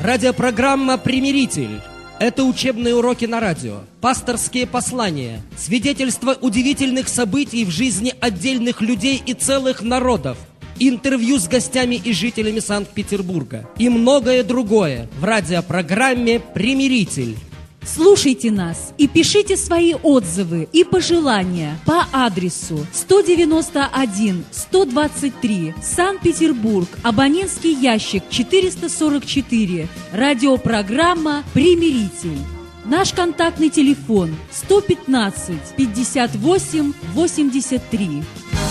Радиопрограмма «Примиритель». Это учебные уроки на радио, пасторские послания, свидетельства удивительных событий в жизни отдельных людей и целых народов, интервью с гостями и жителями Санкт-Петербурга и многое другое в радиопрограмме «Примиритель». Слушайте нас и пишите свои отзывы и пожелания по адресу 191-123, Санкт-Петербург, абонентский ящик 444, радиопрограмма «Примиритель». Наш контактный телефон 115 58 83.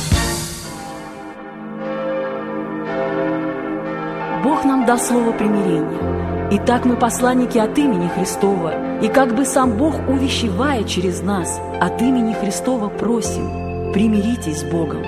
Бог нам дал слово примирения. Итак, мы посланники от имени Христова, и как бы сам Бог, увещевая через нас, от имени Христова просим: примиритесь с Богом.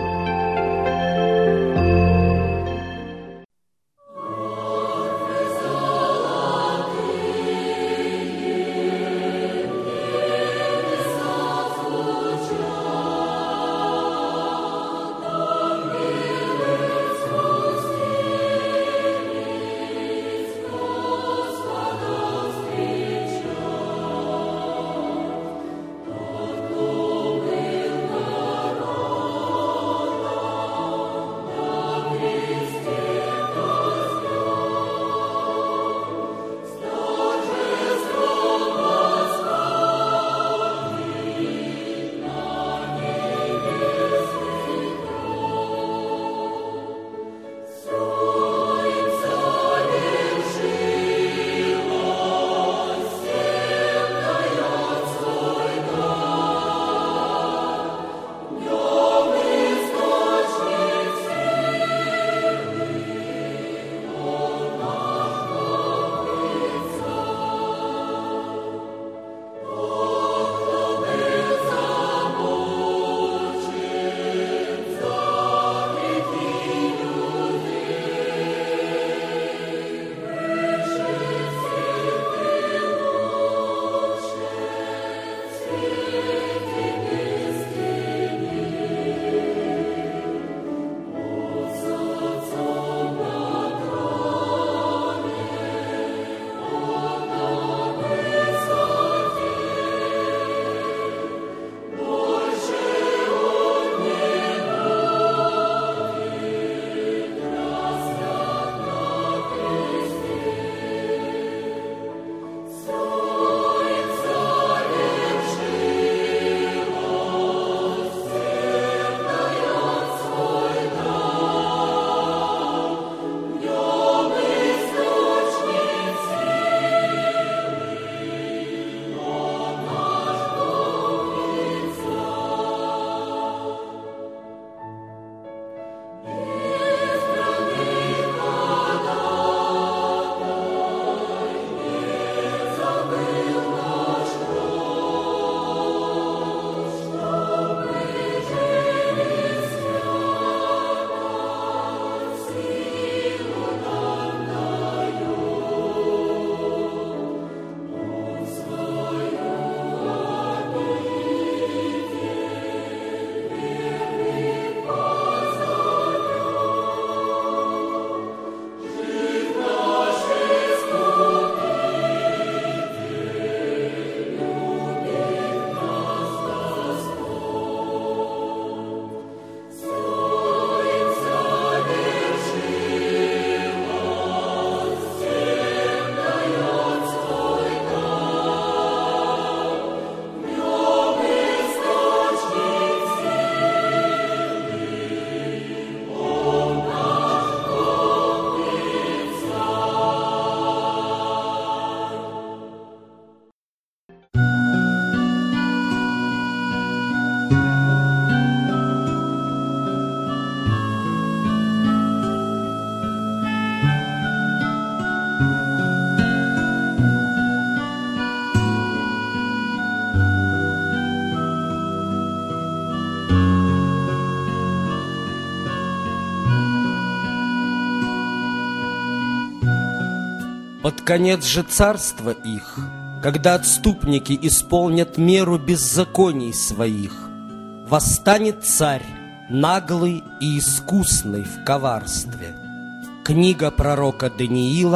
Под конец же царства их, когда отступники исполнят меру беззаконий своих, восстанет царь, наглый и искусный в коварстве. Книга пророка Даниила,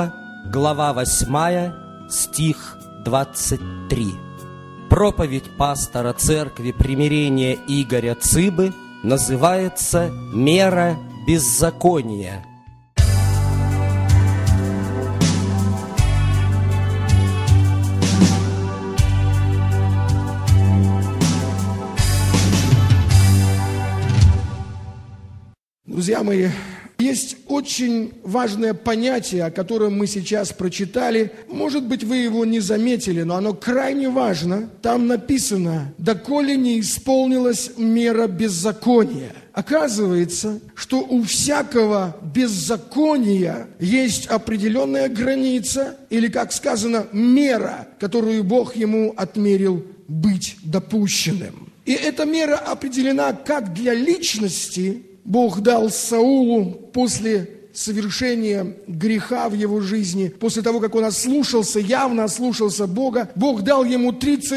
глава 8, стих 23. Проповедь пастора церкви примирения Игоря Цыбы называется «Мера беззакония». Друзья мои, есть очень важное понятие, о котором мы сейчас прочитали. Может быть, вы его не заметили, но оно крайне важно. Там написано: «Доколе не исполнилась мера беззакония». Оказывается, что у всякого беззакония есть определенная граница, или, как сказано, мера, которую Бог ему отмерил быть допущенным. И эта мера определена как для личности. Бог дал Саулу после совершения греха в его жизни, после того, как он явно ослушался Бога, Бог дал ему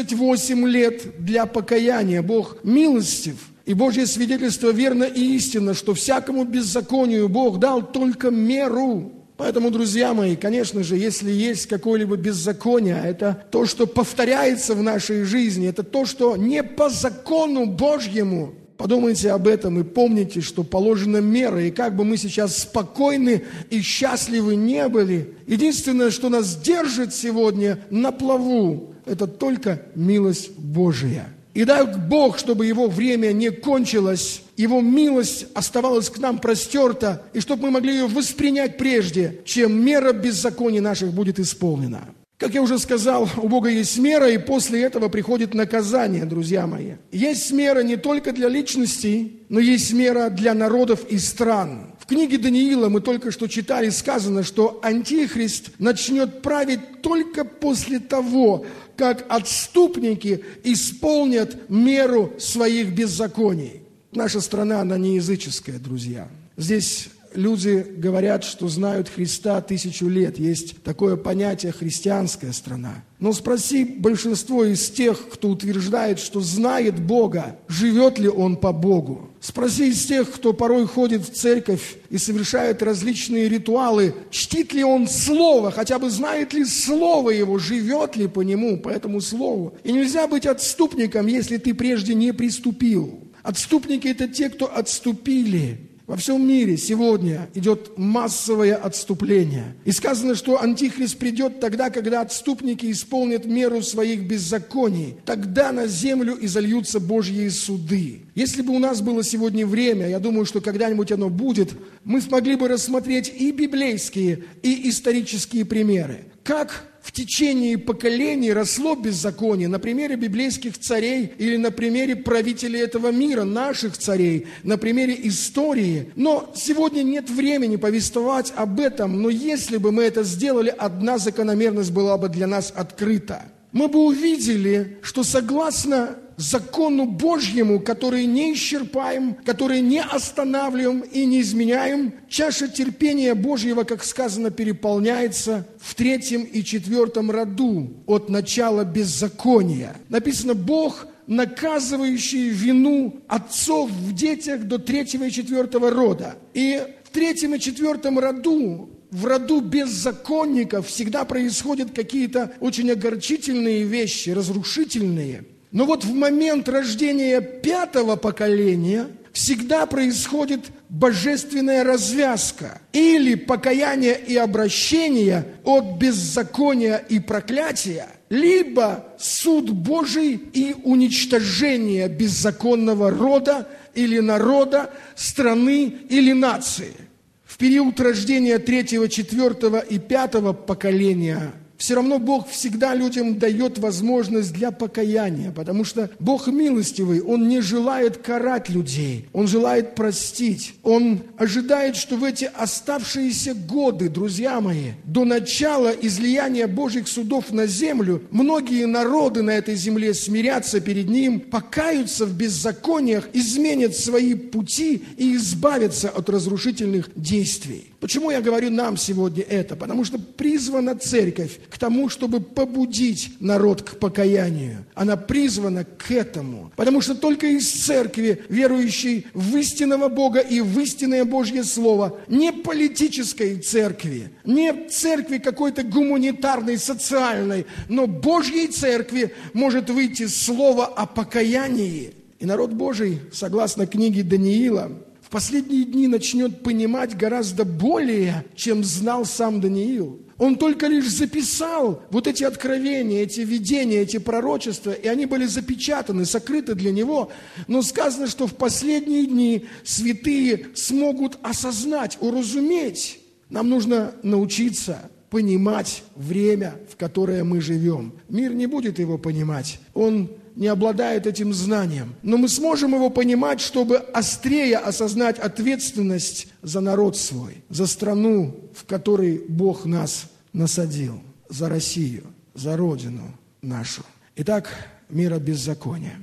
38 лет для покаяния. Бог милостив. И Божье свидетельство верно и истинно, что всякому беззаконию Бог дал только меру. Поэтому, друзья мои, конечно же, если есть какое-либо беззаконие, это то, что повторяется в нашей жизни, это то, что не по закону Божьему. Подумайте об этом и помните, что положена мера, и как бы мы сейчас спокойны и счастливы не были, единственное, что нас держит сегодня на плаву, это только милость Божия. И дай Бог, чтобы Его время не кончилось, Его милость оставалась к нам простерта, и чтобы мы могли ее воспринять прежде, чем мера беззаконий наших будет исполнена. Как я уже сказал, у Бога есть мера, и после этого приходит наказание, друзья мои. Есть мера не только для личностей, но есть мера для народов и стран. В книге Даниила мы только что читали, сказано, что Антихрист начнет править только после того, как отступники исполнят меру своих беззаконий. Наша страна, она не языческая, друзья. Здесь люди говорят, что знают Христа 1000 лет. Есть такое понятие «христианская страна». Но спроси большинство из тех, кто утверждает, что знает Бога, живет ли он по Богу. Спроси из тех, кто порой ходит в церковь и совершает различные ритуалы, чтит ли он Слово, хотя бы знает ли Слово его, живет ли по нему, по этому Слову. И нельзя быть отступником, если ты прежде не приступил. Отступники – это те, кто отступили. Во всем мире сегодня идет массовое отступление. И сказано, что Антихрист придет тогда, когда отступники исполнят меру своих беззаконий. Тогда на землю изольются Божьи суды. Если бы у нас было сегодня время, я думаю, что когда-нибудь оно будет, мы смогли бы рассмотреть и библейские, и исторические примеры. Как в течение поколений росло беззаконие на примере библейских царей или на примере правителей этого мира, наших царей, на примере истории. Но сегодня нет времени повествовать об этом, но если бы мы это сделали, одна закономерность была бы для нас открыта. Мы бы увидели, что согласно закону Божьему, который не исчерпаем, который не останавливаем и не изменяем, чаша терпения Божьего, как сказано, переполняется в 3 и 4 роду от начала беззакония. Написано: Бог, наказывающий вину отцов в детях до 3 и 4 рода. И в 3 и 4 роду, в роду беззаконников, всегда происходят какие-то очень огорчительные вещи, разрушительные. Но вот в момент рождения 5-го поколения всегда происходит божественная развязка. Или покаяние и обращение от беззакония и проклятия, либо суд Божий и уничтожение беззаконного рода или народа, страны или нации. В период рождения 3-го, 4-го и 5-го поколения все равно Бог всегда людям дает возможность для покаяния, потому что Бог милостивый, Он не желает карать людей, Он желает простить. Он ожидает, что в эти оставшиеся годы, друзья мои, до начала излияния Божьих судов на землю, многие народы на этой земле смирятся перед Ним, покаются в беззакониях, изменят свои пути и избавятся от разрушительных действий. Почему я говорю нам сегодня это? Потому что призвана церковь к тому, чтобы побудить народ к покаянию. Она призвана к этому. Потому что только из церкви, верующей в истинного Бога и в истинное Божье Слово, не политической церкви, не церкви какой-то гуманитарной, социальной, но Божьей церкви может выйти слово о покаянии. И народ Божий, согласно книге Даниила, в последние дни начнет понимать гораздо более, чем знал сам Даниил. Он только лишь записал вот эти откровения, эти видения, эти пророчества, и они были запечатаны, сокрыты для него. Но сказано, что в последние дни святые смогут осознать, уразуметь. Нам нужно научиться понимать время, в которое мы живем. Мир не будет его понимать. Он не обладает этим знанием. Но мы сможем его понимать, чтобы острее осознать ответственность за народ свой, за страну, в которой Бог нас насадил, за Россию, за Родину нашу. Итак, мир от беззакония.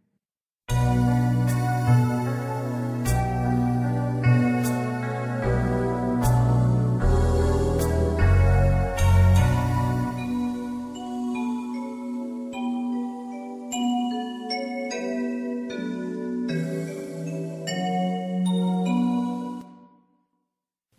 –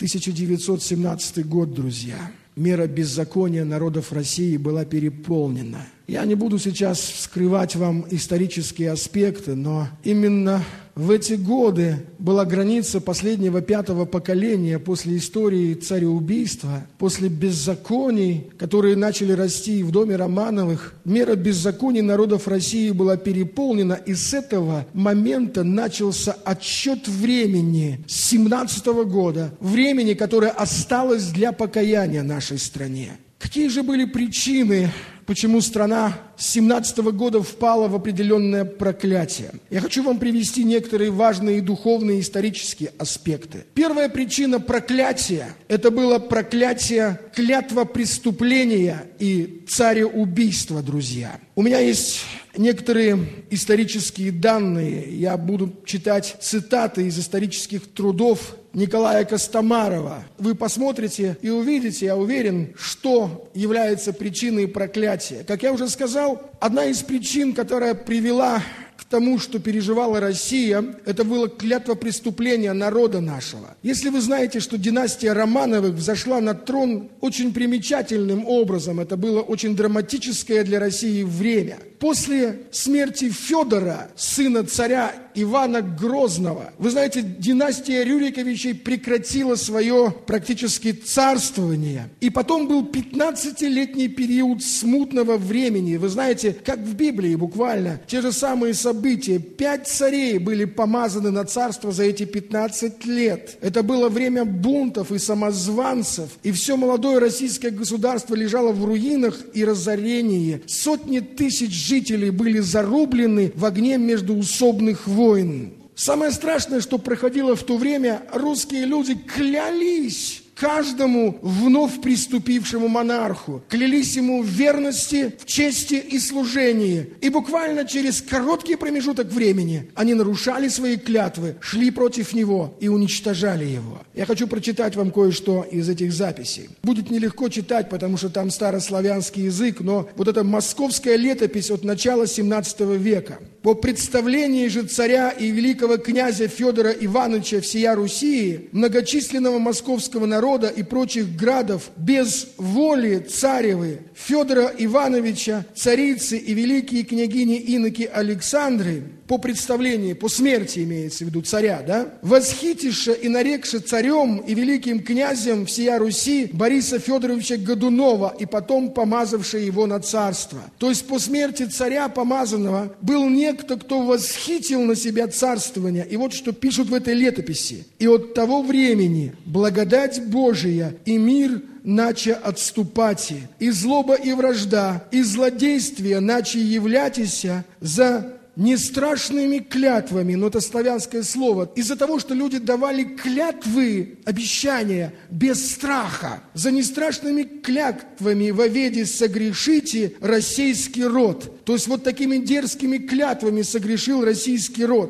1917 год, друзья. Мера беззакония народов России была переполнена. Я не буду сейчас вскрывать вам исторические аспекты, но именно в эти годы была граница последнего 5-го поколения после истории цареубийства, после беззаконий, которые начали расти в доме Романовых. Мера беззаконий народов России была переполнена, и с этого момента начался отсчет времени с 17-го года, времени, которое осталось для покаяния нашей стране. Какие же были причины, почему страна с 17-го года впала в определенное проклятие? Я хочу вам привести некоторые важные духовные и исторические аспекты. Первая причина проклятия – это было проклятие клятва преступления и цареубийства, друзья. У меня есть некоторые исторические данные. Я буду читать цитаты из исторических трудов Николая Костомарова. Вы посмотрите и увидите, я уверен, что является причиной проклятия. Как я уже сказал, одна из причин, которая привела к тому, что переживала Россия, это было клятва преступления народа нашего. Если вы знаете, что династия Романовых взошла на трон очень примечательным образом, это было очень драматическое для России время. После смерти Федора, сына царя Ивана Грозного, вы знаете, династия Рюриковичей прекратила свое практически царствование. И потом был 15-летний период смутного времени. Вы знаете, как в Библии буквально, те же самые события. 5 царей были помазаны на царство за эти 15 лет. Это было время бунтов и самозванцев. И все молодое российское государство лежало в руинах и разорении. Сотни тысяч жителей были зарублены в огне междоусобных войн. Самое страшное, что проходило в то время, русские люди клялись каждому вновь приступившему монарху, клялись ему в верности, в чести и служении. И буквально через короткий промежуток времени они нарушали свои клятвы, шли против него и уничтожали его. Я хочу прочитать вам кое-что из этих записей. Будет нелегко читать, потому что там старославянский язык, но вот эта московская летопись от начала 17 века. По представлению же царя и великого князя Федора Ивановича всея Руси, многочисленного московского народа и прочих градов, без воли царевы Федора Ивановича, царицы и великие княгини иноки Александры, по представлению, по смерти имеется в виду царя, да, восхитивши и нарекши царем и великим князем всея Руси Бориса Федоровича Годунова и потом помазавши его на царство. То есть по смерти царя помазанного был некто, кто восхитил на себя царствование. И вот что пишут в этой летописи. «И от того времени благодать Божия и мир наче отступати, и злоба и вражда, и злодействие наче являтися за нестрашными клятвами», но это славянское слово, из-за того, что люди давали клятвы, обещания, без страха. «За нестрашными клятвами воведе согрешите российский род». То есть вот такими дерзкими клятвами согрешил российский род.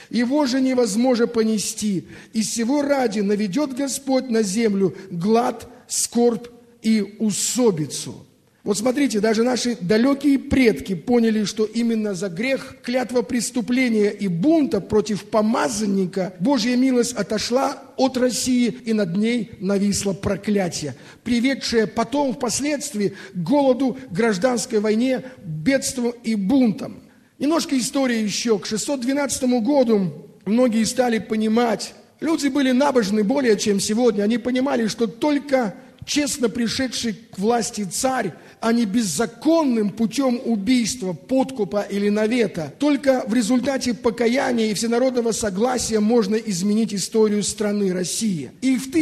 его же невозможно понести. И сего ради наведет Господь на землю глад, скорбь и усобицу». Вот смотрите, даже наши далекие предки поняли, что именно за грех, клятва преступления и бунта против помазанника Божья милость отошла от России, и над ней нависло проклятие, приведшее потом впоследствии к голоду, гражданской войне, бедствам и бунтам. Немножко истории еще. К 612 году многие стали понимать, люди были набожны более, чем сегодня, они понимали, что только честно пришедший к власти царь, а не беззаконным путем убийства, подкупа или навета. Только в результате покаяния и всенародного согласия можно изменить историю страны России. И в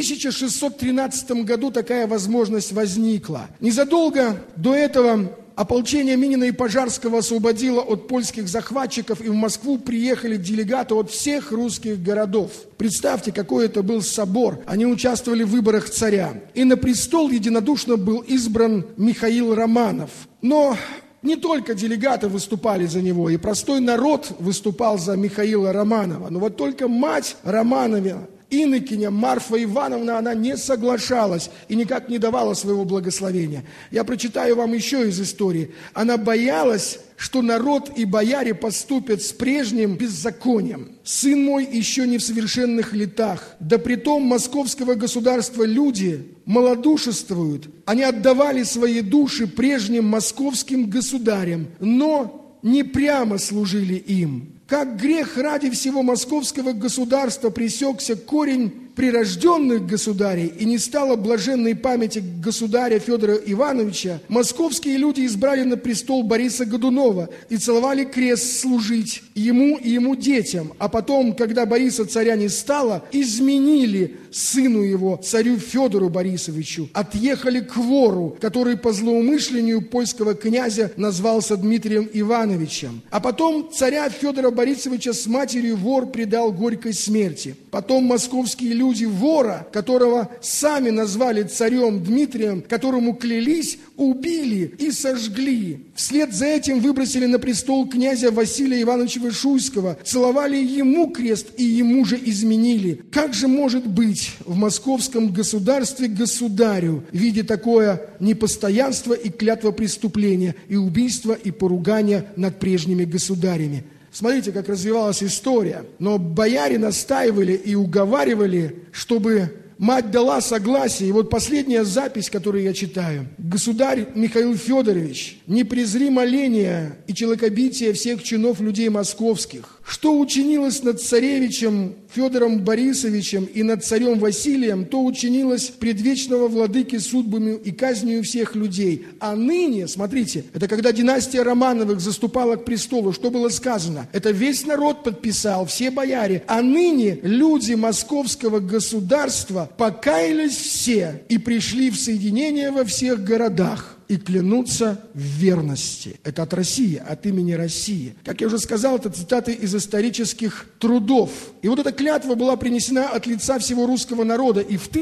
1613 году такая возможность возникла. Незадолго до этого ополчение Минина и Пожарского освободило от польских захватчиков, и в Москву приехали делегаты от всех русских городов. Представьте, какой это был собор. Они участвовали в выборах царя. И на престол единодушно был избран Михаил Романов. Но не только делегаты выступали за него, и простой народ выступал за Михаила Романова. Но вот только мать Романова, инокиня Марфа Ивановна, она не соглашалась и никак не давала своего благословения. Я прочитаю вам еще из истории. Она боялась, что народ и бояре поступят с прежним беззаконием. «Сын мой еще не в совершенных летах, да притом московского государства люди малодушествуют. Они отдавали свои души прежним московским государям, но не прямо служили им. Как грех ради всего московского государства пресекся корень прирожденных государей и не стало блаженной памяти государя Федора Ивановича, московские люди избрали на престол Бориса Годунова и целовали крест служить ему и ему детям. А потом, когда Бориса царя не стало, изменили сыну его, царю Федору Борисовичу, отъехали к вору, который по злоумышлению польского князя назвался Дмитрием Ивановичем. А потом царя Федора Борисовича с матерью вор предал горькой смерти. Потом московские люди вора, которого сами назвали царем Дмитрием, которому клялись, убили и сожгли. Вслед за этим выбросили на престол князя Василия Ивановича Вышуйского, целовали ему крест и ему же изменили. Как же может быть в московском государстве государю, видя такое непостоянство и клятва преступления, и убийство, и поругания над прежними государями? Смотрите, как развивалась история. Но бояре настаивали и уговаривали, чтобы мать дала согласие. И вот последняя запись, которую я читаю. «Государь Михаил Федорович, не презри моления и человекобития всех чинов людей московских. Что учинилось над царевичем Федором Борисовичем и над царем Василием, то учинилось предвечного владыки судьбами и казнью всех людей. А ныне, смотрите, это когда династия Романовых заступала к престолу, что было сказано? Это весь народ подписал, все бояре. А ныне люди московского государства покаялись все и пришли в соединение во всех городах и клянутся в верности». Это от России, от имени России. Как я уже сказал, это цитаты из исторических трудов. И вот эта клятва была принесена от лица всего русского народа. И в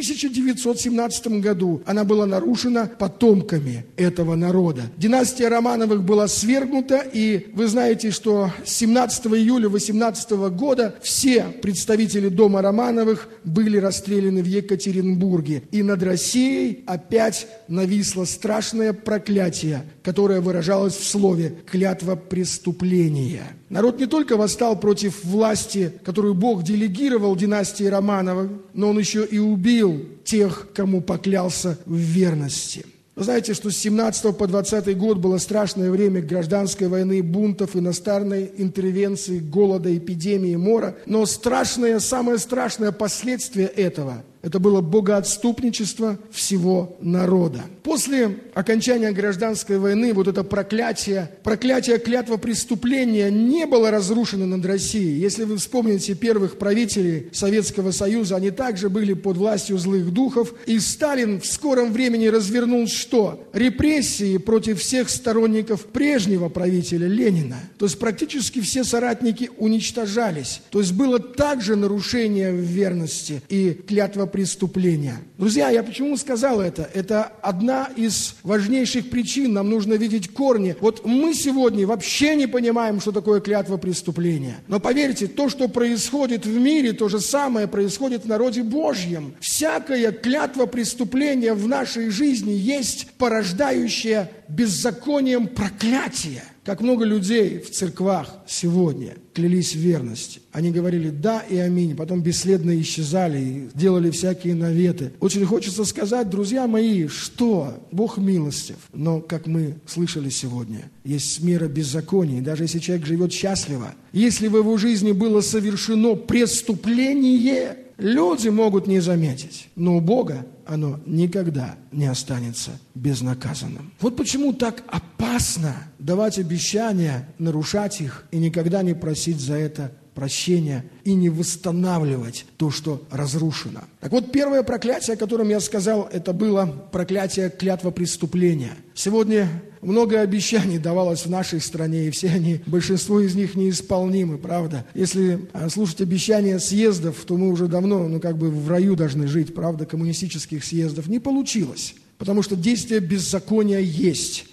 1917 году она была нарушена потомками этого народа. Династия Романовых была свергнута. И вы знаете, что 17 июля 18 года все представители дома Романовых были расстреляны в Екатеринбурге. И над Россией опять нависло страшное проклятие, которое выражалось в слове «клятва преступления». Народ не только восстал против власти, которую Бог делегировал династии Романовых, но он еще и убил тех, кому поклялся в верности. Вы знаете, что с 17 по 20 год было страшное время гражданской войны, бунтов, иностранной интервенции, голода, эпидемии, мора. Но самое страшное последствие этого – это было богоотступничество всего народа. После окончания гражданской войны вот это проклятие клятва преступления не было разрушено над Россией. Если вы вспомните первых правителей Советского Союза, они также были под властью злых духов. И Сталин в скором времени развернул что? Репрессии против всех сторонников прежнего правителя Ленина. То есть практически все соратники уничтожались. То есть было также нарушение в верности и клятва преступления. Друзья, я почему сказал это? Это одна из важнейших причин. Нам нужно видеть корни. Вот мы сегодня вообще не понимаем, что такое клятва преступления. Но поверьте, то, что происходит в мире, то же самое происходит в народе Божьем. Всякая клятва преступления в нашей жизни есть порождающее беззаконием проклятие. Как много людей в церквах сегодня клялись в верности. Они говорили «да» и «аминь», потом бесследно исчезали и делали всякие наветы. Очень хочется сказать, друзья мои, что Бог милостив. Но, как мы слышали сегодня, есть мера беззакония. Даже если человек живет счастливо, если в его жизни было совершено преступление, люди могут не заметить. Но у Бога оно никогда не останется безнаказанным. Вот почему так опасно давать обещания, нарушать их и никогда не просить за это прощения и не восстанавливать то, что разрушено. Так вот, первое проклятие, о котором я сказал, это было проклятие клятва преступления. Сегодня много обещаний давалось в нашей стране, и все они, большинство из них неисполнимы, правда? Если слушать обещания съездов, то мы уже давно, в раю должны жить, правда, коммунистических съездов. Не получилось, потому что действие беззакония есть.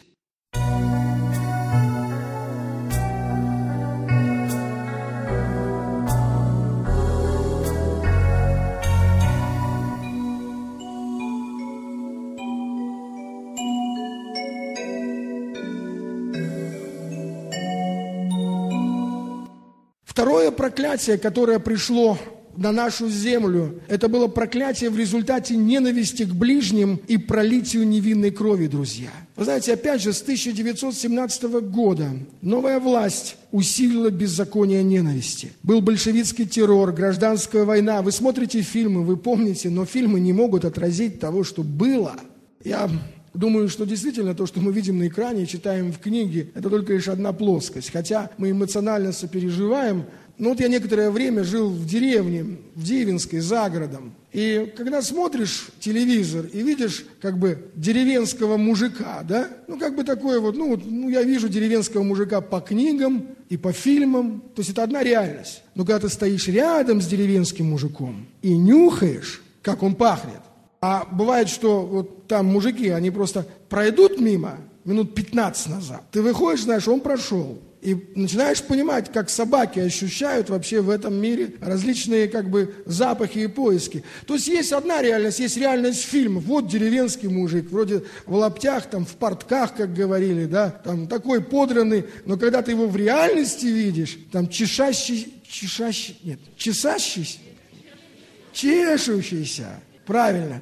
Второе проклятие, которое пришло на нашу землю, это было проклятие в результате ненависти к ближним и пролитию невинной крови, друзья. Вы знаете, опять же, с 1917 года новая власть усилила беззаконие ненависти. Был большевистский террор, гражданская война. Вы смотрите фильмы, вы помните, но фильмы не могут отразить того, что было. Я думаю, что действительно то, что мы видим на экране и читаем в книге, это только лишь одна плоскость. Хотя мы эмоционально сопереживаем. Но вот я некоторое время жил в деревне, в Дивинской, за городом. И когда смотришь телевизор и видишь деревенского мужика, да? Я вижу деревенского мужика по книгам и по фильмам. То есть это одна реальность. Но когда ты стоишь рядом с деревенским мужиком и нюхаешь, как он пахнет, а бывает, что вот там мужики, они просто пройдут мимо минут 15 назад. Ты выходишь, знаешь, он прошел. И начинаешь понимать, как собаки ощущают вообще в этом мире различные запахи и поиски. То есть есть одна реальность, есть реальность фильмов. Вот деревенский мужик, вроде в лаптях, в портках, как говорили, да, такой подранный. Но когда ты его в реальности видишь, чешущийся, правильно,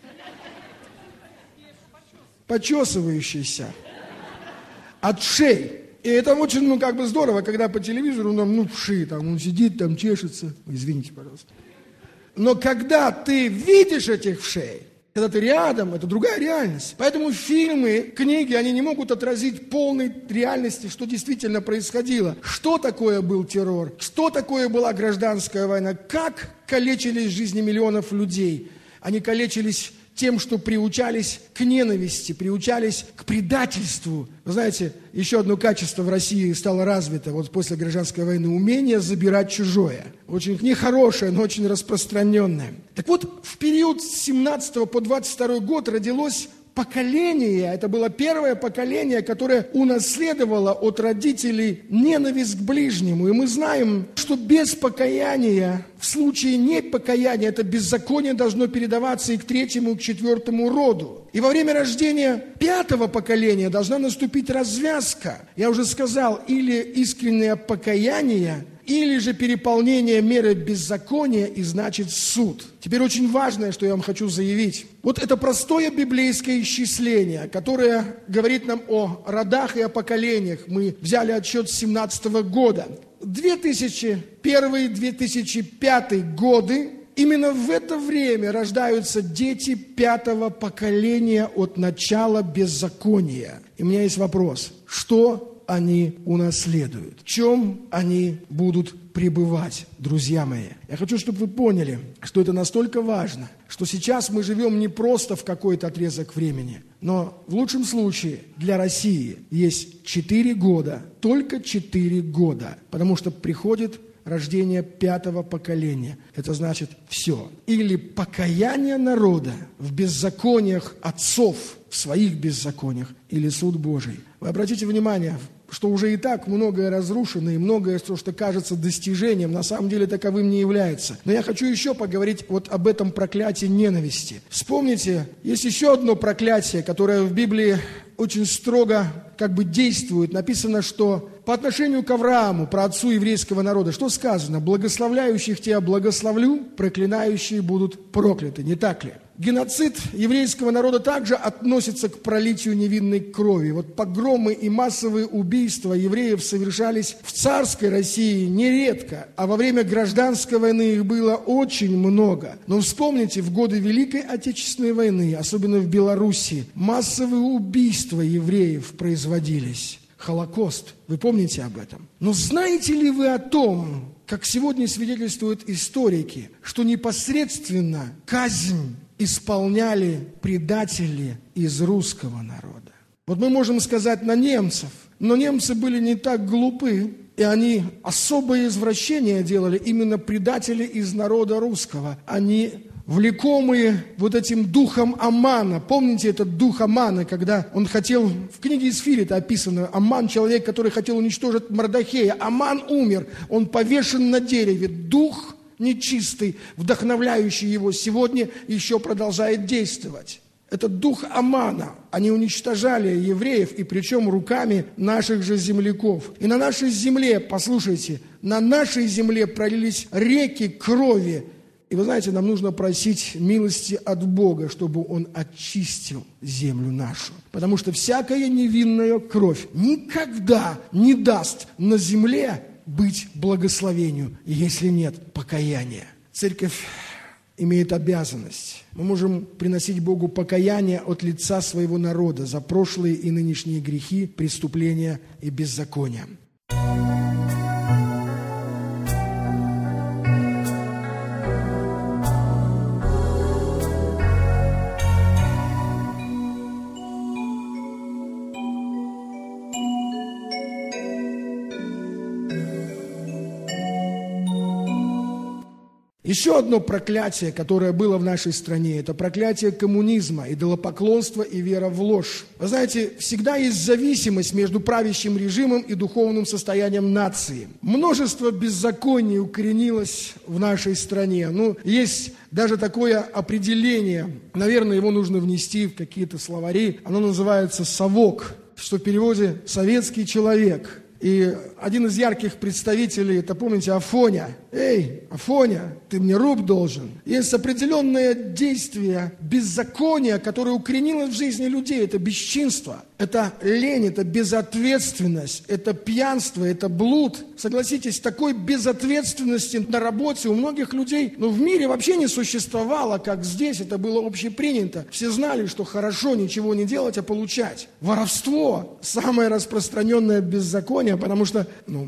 почесывающийся от шеи. И это очень, здорово, когда по телевизору, вши, он сидит, чешется. Извините, пожалуйста. Но когда ты видишь этих вшей, когда ты рядом, это другая реальность. Поэтому фильмы, книги, они не могут отразить полной реальности, что действительно происходило. Что такое был террор? Что такое была гражданская война? Как калечились жизни миллионов людей? Они калечились тем, что приучались к ненависти, приучались к предательству. Вы знаете, еще одно качество в России стало развито после гражданской войны – умение забирать чужое. Очень нехорошее, но очень распространенное. Так вот, в период с 17 по 22 год родилось поколение, это было первое поколение, которое унаследовало от родителей ненависть к ближнему. И мы знаем, что без покаяния, в случае непокаяния, это беззаконие должно передаваться и к третьему, и к четвертому роду. И во время рождения пятого поколения должна наступить развязка. Я уже сказал, или искреннее покаяние, или же переполнение меры беззакония, и значит суд. Теперь очень важное, что я вам хочу заявить. Вот это простое библейское исчисление, которое говорит нам о родах и о поколениях. Мы взяли отсчет с 17 года. 2001-2005 годы, именно в это время рождаются дети пятого поколения от начала беззакония. И у меня есть вопрос. Что они унаследуют? В чем они будут пребывать, друзья мои? Я хочу, чтобы вы поняли, что это настолько важно, что сейчас мы живем не просто в какой-то отрезок времени, но в лучшем случае для России есть 4 года, только 4 года, потому что приходит рождения 5-го поколения. Это значит все. Или покаяние народа в беззакониях отцов, в своих беззакониях, или суд Божий. Вы обратите внимание, что уже и так многое разрушено, и многое, что кажется достижением, на самом деле таковым не является. Но я хочу еще поговорить вот об этом проклятии ненависти. Вспомните, есть еще одно проклятие, которое в Библии очень строго действует. Написано, что по отношению к Аврааму, праотцу еврейского народа, что сказано? «Благословляющих тебя благословлю, проклинающие будут прокляты». Не так ли? Геноцид еврейского народа также относится к пролитию невинной крови. Вот погромы и массовые убийства евреев совершались в царской России нередко, а во время гражданской войны их было очень много. Но вспомните, в годы Великой Отечественной войны, особенно в Белоруссии, массовые убийства евреев производились. Холокост. Вы помните об этом? Но знаете ли вы о том, как сегодня свидетельствуют историки, что непосредственно казнь исполняли предатели из русского народа? Вот мы можем сказать на немцев, но немцы были не так глупы, и они особое извращение делали, именно предатели из народа русского. Они влекомые вот этим духом Амана. Помните этот дух Амана, когда он хотел, в книге Исфирь это описано, Аман, человек, который хотел уничтожить Мордохея. Аман умер, он повешен на дереве. Дух нечистый, вдохновляющий его, сегодня еще продолжает действовать. Это дух Амана. Они уничтожали евреев, и причем руками наших же земляков. И на нашей земле, послушайте, на нашей земле пролились реки крови. И вы знаете, нам нужно просить милости от Бога, чтобы Он очистил землю нашу. Потому что всякая невинная кровь никогда не даст на земле быть благословению, если нет покаяния. Церковь имеет обязанность. Мы можем приносить Богу покаяние от лица своего народа за прошлые и нынешние грехи, преступления и беззакония. Еще одно проклятие, которое было в нашей стране, это проклятие коммунизма, идолопоклонства и вера в ложь. Вы знаете, всегда есть зависимость между правящим режимом и духовным состоянием нации. Множество беззаконий укоренилось в нашей стране. Есть даже такое определение, наверное, его нужно внести в какие-то словари. Оно называется «совок», что в переводе «советский человек». И один из ярких представителей, это, помните, Афоня. «Эй, Афоня, ты мне руб должен». Есть определенное действие беззакония, которое укоренилось в жизни людей. Это бесчинство, это лень, это безответственность, это пьянство, это блуд. Согласитесь, такой безответственности на работе у многих людей, в мире вообще не существовало, как здесь. Это было общепринято. Все знали, что хорошо ничего не делать, а получать. Воровство – самое распространенное беззаконие, потому что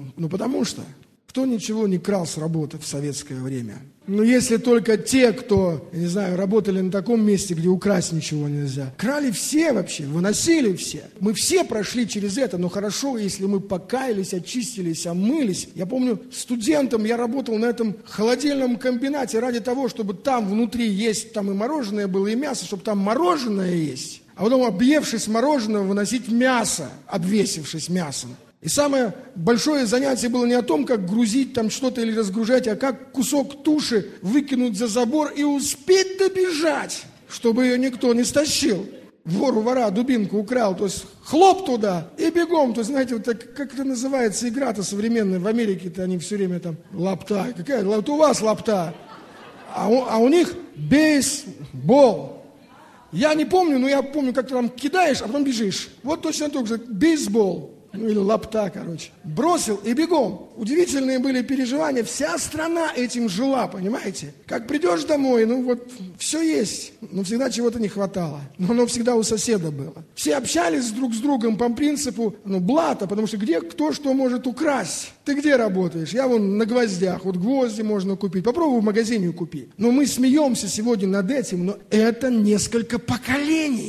кто ничего не крал с работы в советское время? Если только те, кто, работали на таком месте, где украсть ничего нельзя. Крали все вообще, выносили все. Мы все прошли через это, но хорошо, если мы покаялись, очистились, омылись. Я помню, студентом я работал на этом холодильном комбинате ради того, чтобы там внутри есть, там и мороженое было, и мясо, чтобы там мороженое есть. А потом, объевшись мороженого, выносить мясо, обвесившись мясом. И самое большое занятие было не о том, как грузить там что-то или разгружать, а как кусок туши выкинуть за забор и успеть добежать, чтобы ее никто не стащил. Вор у вора дубинку украл, то есть хлоп туда и бегом. То есть, знаете, вот так, как это называется игра-то современная, в Америке-то они все время там лапта. Какая? Вот у вас лапта, а у них бейсбол. Я не помню, но я помню, как ты там кидаешь, а потом бежишь. Вот точно так же, бейсбол. Или лапта, Бросил и бегом. Удивительные были переживания. Вся страна этим жила, понимаете? Как придешь домой, все есть. Но всегда чего-то не хватало. Но оно всегда у соседа было. Все общались друг с другом по принципу, блата, потому что где кто что может украсть. Ты где работаешь? Я вон на гвоздях. Вот гвозди можно купить. Попробуй в магазине купи. Но мы смеемся сегодня над этим, но это несколько поколений.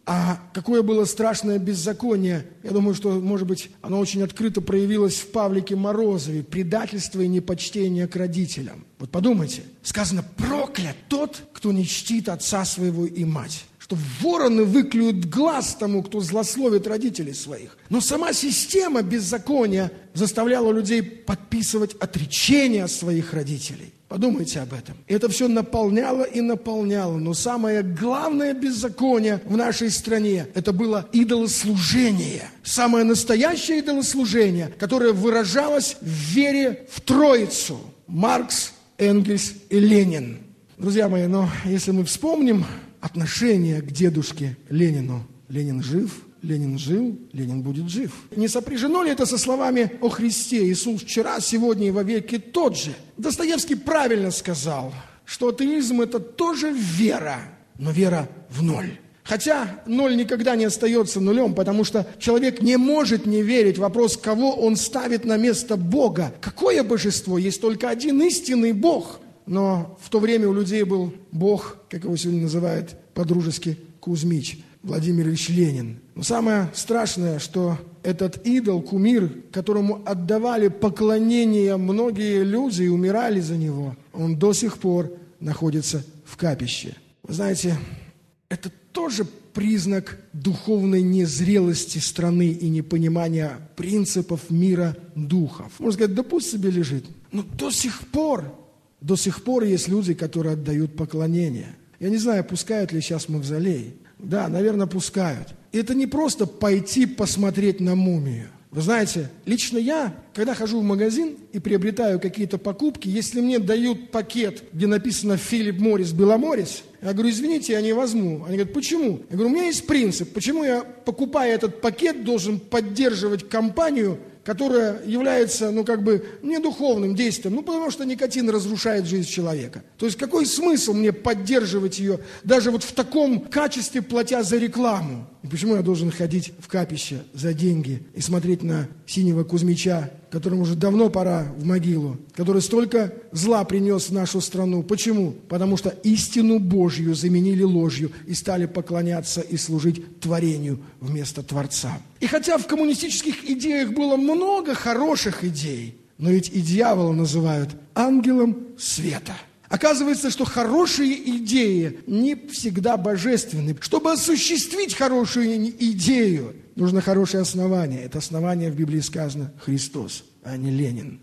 А какое было страшное беззаконие. Я думаю, что, может быть, оно очень открыто проявилось в Павлике Морозове. Предательство и непочтение к родителям. Вот подумайте. Сказано: проклят тот, кто не чтит отца своего и мать. Что вороны выклюют глаз тому, кто злословит родителей своих. Но сама система беззакония заставляла людей подписывать отречение от своих родителей. Подумайте об этом. Это все наполняло и наполняло. Но самое главное беззаконие в нашей стране – это было идолослужение. Самое настоящее идолослужение, которое выражалось в вере в Троицу. Маркс, Энгельс и Ленин. Друзья мои, но если мы вспомним отношение к дедушке Ленину. Ленин жив, Ленин жил, Ленин будет жив. Не сопряжено ли это со словами о Христе? Иисус вчера, сегодня и вовеки тот же. Достоевский правильно сказал, что атеизм – это тоже вера, но вера в ноль. Хотя ноль никогда не остается нулем, потому что человек не может не верить. Вопрос, кого он ставит на место Бога. Какое божество? Есть только один истинный Бог. Но в то время у людей был Бог, как его сегодня называют по-дружески, Кузьмич, Владимир Ильич Ленин. Но самое страшное, что этот идол, кумир, которому отдавали поклонение многие люди и умирали за него, он до сих пор находится в капище. Вы знаете, это тоже признак духовной незрелости страны и непонимания принципов мира духов. Можно сказать, да пусть себе лежит. Но до сих пор есть люди, которые отдают поклонение. Я не знаю, пускают ли сейчас мавзолей. Да, наверное, пускают. И это не просто пойти посмотреть на мумию. Вы знаете, лично я, когда хожу в магазин и приобретаю какие-то покупки, если мне дают пакет, где написано «Филипп Моррис, Беломоррис», я говорю: извините, я не возьму. Они говорят: почему? Я говорю: у меня есть принцип, почему я, покупая этот пакет, должен поддерживать компанию, которая является, недуховным действием. Потому что никотин разрушает жизнь человека. То есть какой смысл мне поддерживать ее, даже вот в таком качестве, платя за рекламу? И почему я должен ходить в капище за деньги и смотреть на синего Кузьмича, которому уже давно пора в могилу, который столько зла принес в нашу страну? Почему? Потому что истину Божью заменили ложью и стали поклоняться и служить творению вместо Творца. И хотя в коммунистических идеях было много хороших идей, но ведь и дьявола называют ангелом света. Оказывается, что хорошие идеи не всегда божественны. Чтобы осуществить хорошую идею, нужно хорошее основание. Это основание в Библии сказано Христос, а не Ленин.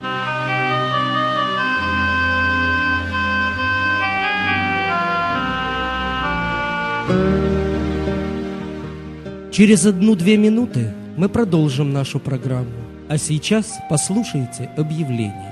Через 1-2 минуты мы продолжим нашу программу. А сейчас послушайте объявление.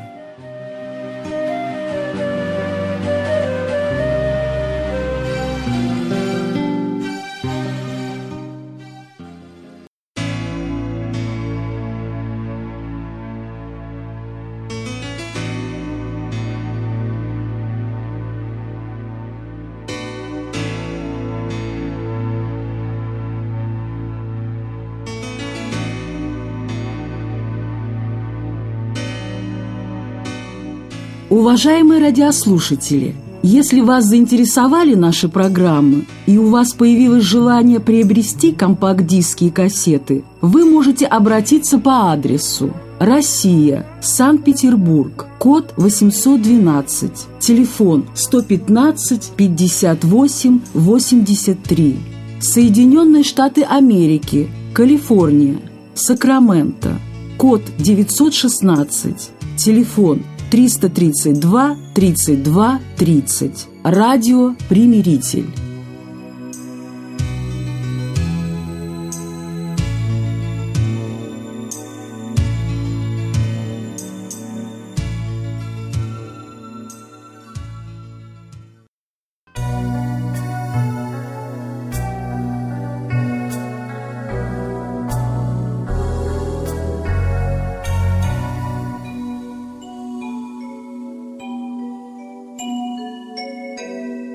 Уважаемые радиослушатели, если вас заинтересовали наши программы и у вас появилось желание приобрести компакт-диски и кассеты, вы можете обратиться по адресу: Россия, Санкт-Петербург, код 812, телефон 115 58 83, Соединенные Штаты Америки, Калифорния, Сакраменто, код 916, телефон 332 32 30. Радио «Примиритель».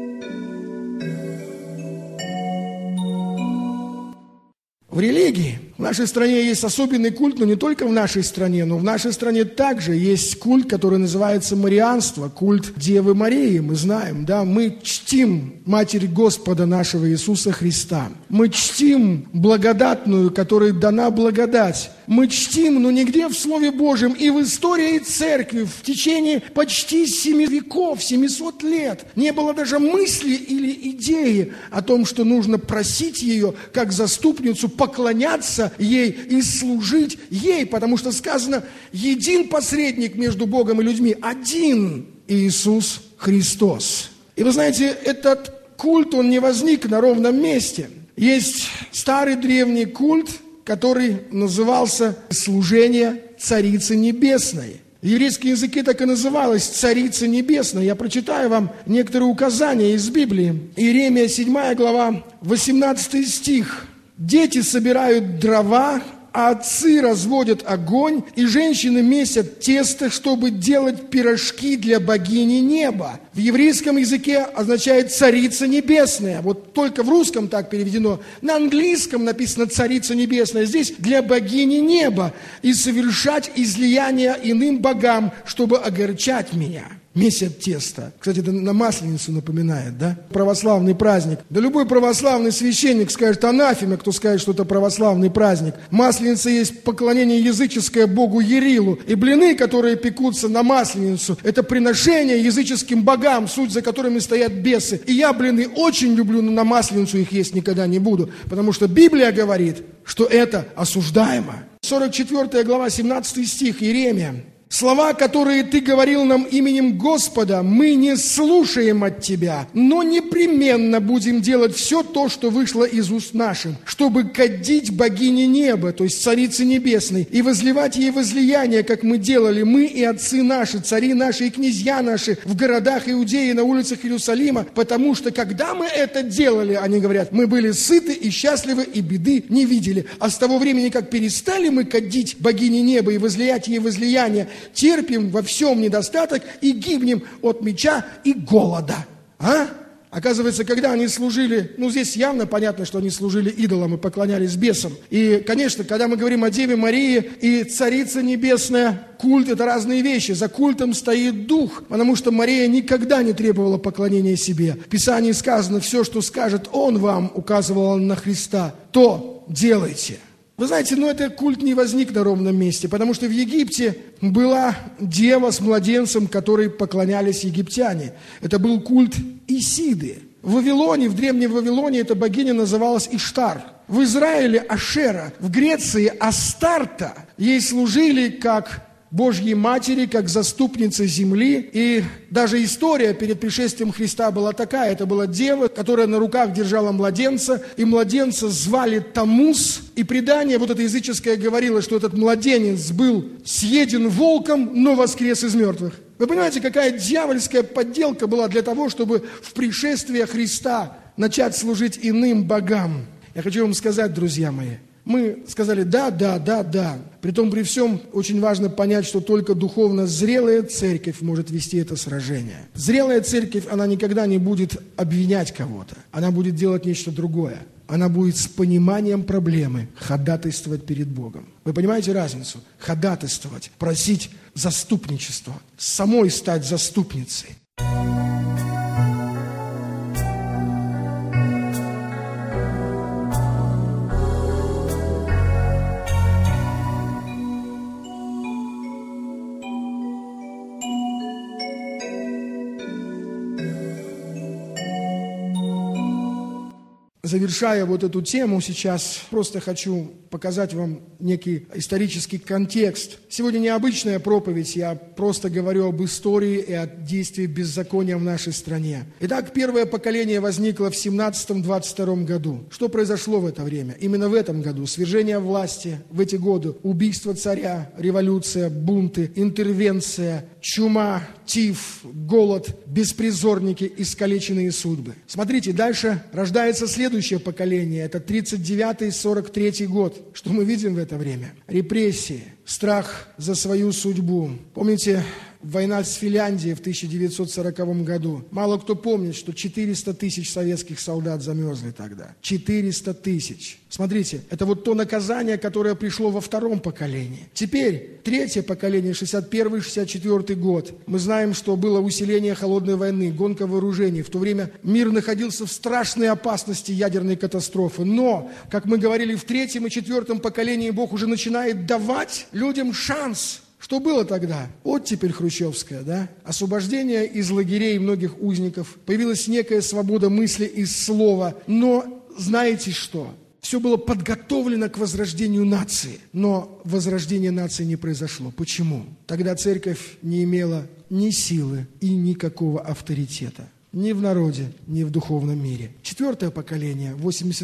В религии В нашей стране есть особенный культ, но не только в нашей стране, но в нашей стране также есть культ, который называется марианство, культ Девы Марии, мы знаем, да, мы чтим Матерь Господа нашего Иисуса Христа, мы чтим благодатную, которой дана благодать, мы чтим, но нигде в Слове Божьем и в истории церкви в течение почти 7 веков, 700 лет не было даже мысли или идеи о том, что нужно просить ее, как заступницу, поклоняться ей и служить ей, потому что сказано, един посредник между Богом и людьми, один Иисус Христос. И вы знаете, этот культ, он не возник на ровном месте. Есть старый древний культ, который назывался «Служение Царицы Небесной». В еврейском языке так и называлось «Царица Небесная». Я прочитаю вам некоторые указания из Библии. Иеремия 7 глава, 18 стих. «Дети собирают дрова, а отцы разводят огонь, и женщины месят тесто, чтобы делать пирожки для богини неба». В еврейском языке означает «царица небесная». Вот только в русском так переведено. На английском написано «царица небесная». Здесь «для богини неба» и совершать излияния иным богам, чтобы огорчать меня. Месят тесто. Кстати, это на Масленицу напоминает, да? Православный праздник. Да любой православный священник скажет анафеме, кто скажет, что это православный праздник. Масленица есть поклонение языческое богу Ярилу. И блины, которые пекутся на Масленицу, это приношение языческим богам, суть за которыми стоят бесы. И я блины очень люблю, но на Масленицу их есть никогда не буду. Потому что Библия говорит, что это осуждаемо. 44 глава, 17 стих, Иеремия. «Слова, которые ты говорил нам именем Господа, мы не слушаем от тебя, но непременно будем делать все то, что вышло из уст наших, чтобы кадить богине неба, то есть Царице Небесной, и возливать ей возлияние, как мы делали, мы и отцы наши, цари наши и князья наши в городах Иудеи, на улицах Иерусалима, потому что когда мы это делали, они говорят, мы были сыты и счастливы, и беды не видели. А с того времени, как перестали мы кадить богине неба и возлиять ей возлияние, терпим во всем недостаток и гибнем от меча и голода». Оказывается, когда они служили, здесь явно понятно, что они служили идолам и поклонялись бесам. И, конечно, когда мы говорим о Деве Марии и Царица Небесная, культ – это разные вещи. За культом стоит дух, потому что Мария никогда не требовала поклонения себе. В Писании сказано, все, что скажет Он вам, указывал на Христа, то делайте. Вы знаете, этот культ не возник на ровном месте, потому что в Египте была дева с младенцем, которой поклонялись египтяне. Это был культ Исиды. В Вавилоне, в Древней Вавилоне, эта богиня называлась Иштар. В Израиле Ашера, в Греции Астарта. Ей служили как Божьей Матери, как заступница земли. И даже история перед пришествием Христа была такая. Это была дева, которая на руках держала младенца, и младенца звали Таммуз. И предание это языческое говорило, что этот младенец был съеден волком, но воскрес из мертвых. Вы понимаете, какая дьявольская подделка была для того, чтобы в пришествие Христа начать служить иным богам. Я хочу вам сказать, друзья мои, мы сказали да. Притом при всем очень важно понять, что только духовно зрелая церковь может вести это сражение. Зрелая церковь, она никогда не будет обвинять кого-то. Она будет делать нечто другое. Она будет с пониманием проблемы ходатайствовать перед Богом. Вы понимаете разницу? Ходатайствовать, просить заступничество, самой стать заступницей. Завершая эту тему сейчас, просто хочу показать вам некий исторический контекст. Сегодня необычная проповедь, я просто говорю об истории и о действии беззакония в нашей стране. Итак, первое поколение возникло в 17-22 году. Что произошло в это время? Именно в этом году свержение власти, в эти годы убийство царя, революция, бунты, интервенция, чума, тиф, голод, беспризорники, искалеченные судьбы. Смотрите, дальше рождается следующее поколение. Это 39-43 год. Что мы видим в это время? Репрессии, страх за свою судьбу. Помните, война с Финляндией в 1940 году. Мало кто помнит, что 400 тысяч советских солдат замерзли тогда. 400 тысяч. Смотрите, это вот то наказание, которое пришло во втором поколении. Теперь третье поколение, 61-64 год. Мы знаем, что было усиление холодной войны, гонка вооружений. В то время мир находился в страшной опасности ядерной катастрофы. Но, как мы говорили, в третьем и четвертом поколении Бог уже начинает давать людям шанс. Что было тогда? Оттепель хрущевская, да? Освобождение из лагерей многих узников. Появилась некая свобода мысли и слова. Но знаете что? Все было подготовлено к возрождению нации. Но возрождение нации не произошло. Почему? Тогда церковь не имела ни силы и никакого авторитета. Ни в народе, ни в духовном мире. Четвертое поколение,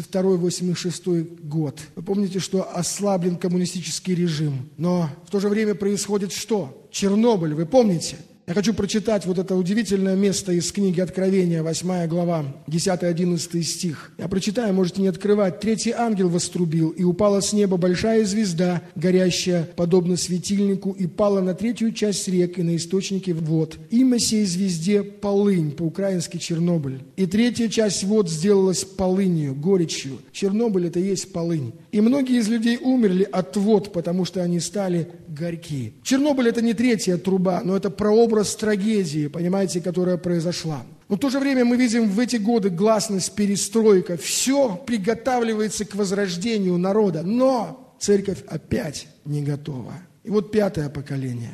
82-86 год. Вы помните, что ослаблен коммунистический режим. Но в то же время происходит что? Чернобыль, вы помните? Я хочу прочитать вот это удивительное место из книги Откровения, 8 глава, 10-11 стих. Я прочитаю, можете не открывать. «Третий ангел вострубил, и упала с неба большая звезда, горящая, подобно светильнику, и пала на третью часть рек и на источники вод. Имя сей звезде Полынь», по-украински Чернобыль. «И третья часть вод сделалась полынью, горечью». Чернобыль – это и есть полынь. «И многие из людей умерли от вод, потому что они стали горьки». Чернобыль – это не третья труба, но это прообраз трагедии, понимаете, которая произошла. Но в то же время мы видим в эти годы гласность, перестройка. Все приготавливается к возрождению народа, но церковь опять не готова. И вот пятое поколение,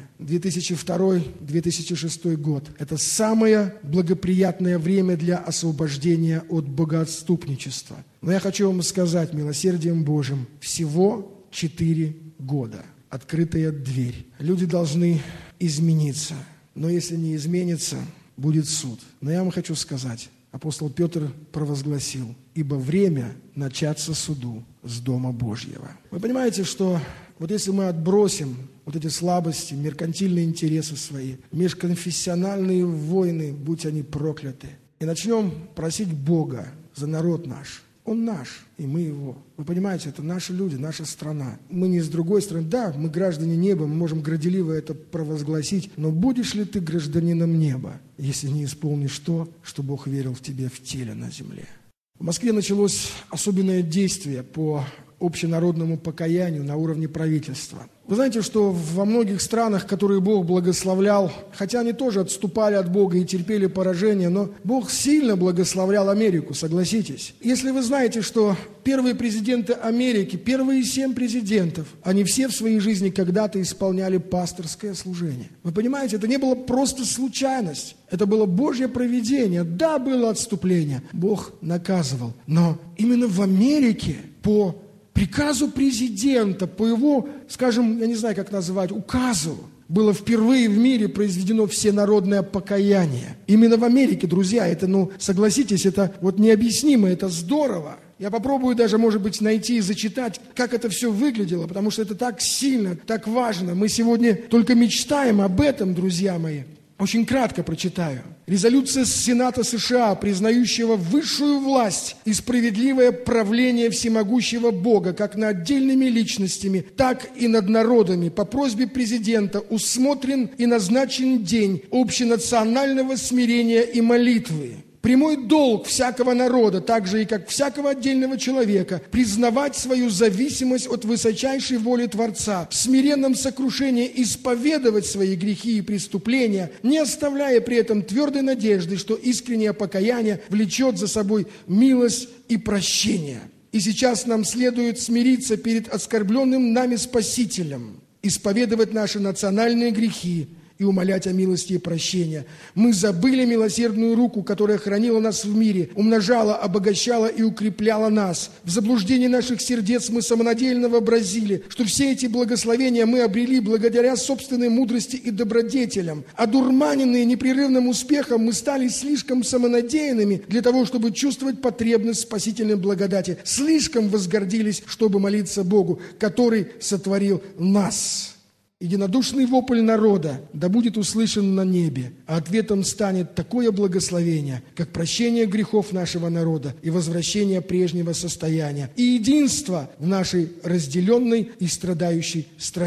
2002-2006 год. Это самое благоприятное время для освобождения от богоотступничества. Но я хочу вам сказать, милосердием Божьим, всего 4 года. Открытая дверь. Люди должны измениться. Но если не изменится, будет суд. Но я вам хочу сказать, апостол Петр провозгласил: «Ибо время начаться суду с Дома Божьего». Вы понимаете, что вот если мы отбросим вот эти слабости, меркантильные интересы свои, межконфессиональные войны, будь они прокляты, и начнем просить Бога за народ наш, Он наш, и мы Его. Вы понимаете, это наши люди, наша страна. Мы не с другой стороны. Да, мы граждане неба, мы можем горделиво это провозгласить, но будешь ли ты гражданином неба, если не исполнишь то, что Бог верил в тебе в теле на земле? В Москве началось особенное действие по общенародному покаянию на уровне правительства. Вы знаете, что во многих странах, которые Бог благословлял, хотя они тоже отступали от Бога и терпели поражение, но Бог сильно благословлял Америку, согласитесь. Если вы знаете, что первые президенты Америки, первые 7 президентов, они все в своей жизни когда-то исполняли пасторское служение. Вы понимаете, это не было просто случайность, это было Божье провидение. Да, было отступление, Бог наказывал, но именно в Америке по приказу президента, по его, скажем, я не знаю, как назвать, указу, было впервые в мире произведено всенародное покаяние. Именно в Америке, друзья, это, согласитесь, это вот необъяснимо, это здорово. Я попробую даже, может быть, найти и зачитать, как это все выглядело, потому что это так сильно, так важно. Мы сегодня только мечтаем об этом, друзья мои. Очень кратко прочитаю. Резолюция Сената США, признающего высшую власть и справедливое правление всемогущего Бога как над отдельными личностями, так и над народами, по просьбе президента усмотрен и назначен день общенационального смирения и молитвы. Прямой долг всякого народа, так же и как всякого отдельного человека, признавать свою зависимость от высочайшей воли Творца, в смиренном сокрушении исповедовать свои грехи и преступления, не оставляя при этом твердой надежды, что искреннее покаяние влечет за собой милость и прощение. И сейчас нам следует смириться перед оскорбленным нами Спасителем, исповедовать наши национальные грехи и умолять о милости и прощении. Мы забыли милосердную руку, которая хранила нас в мире, умножала, обогащала и укрепляла нас. В заблуждении наших сердец мы самонадеянно вообразили, что все эти благословения мы обрели благодаря собственной мудрости и добродетелям. Одурманенные непрерывным успехом, мы стали слишком самонадеянными для того, чтобы чувствовать потребность в спасительной благодати. Слишком возгордились, чтобы молиться Богу, который сотворил нас. Единодушный вопль народа да будет услышан на небе, а ответом станет такое благословение, как прощение грехов нашего народа и возвращение прежнего состояния, и единство в нашей разделенной и страдающей стране.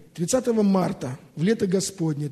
30 марта в лето Господне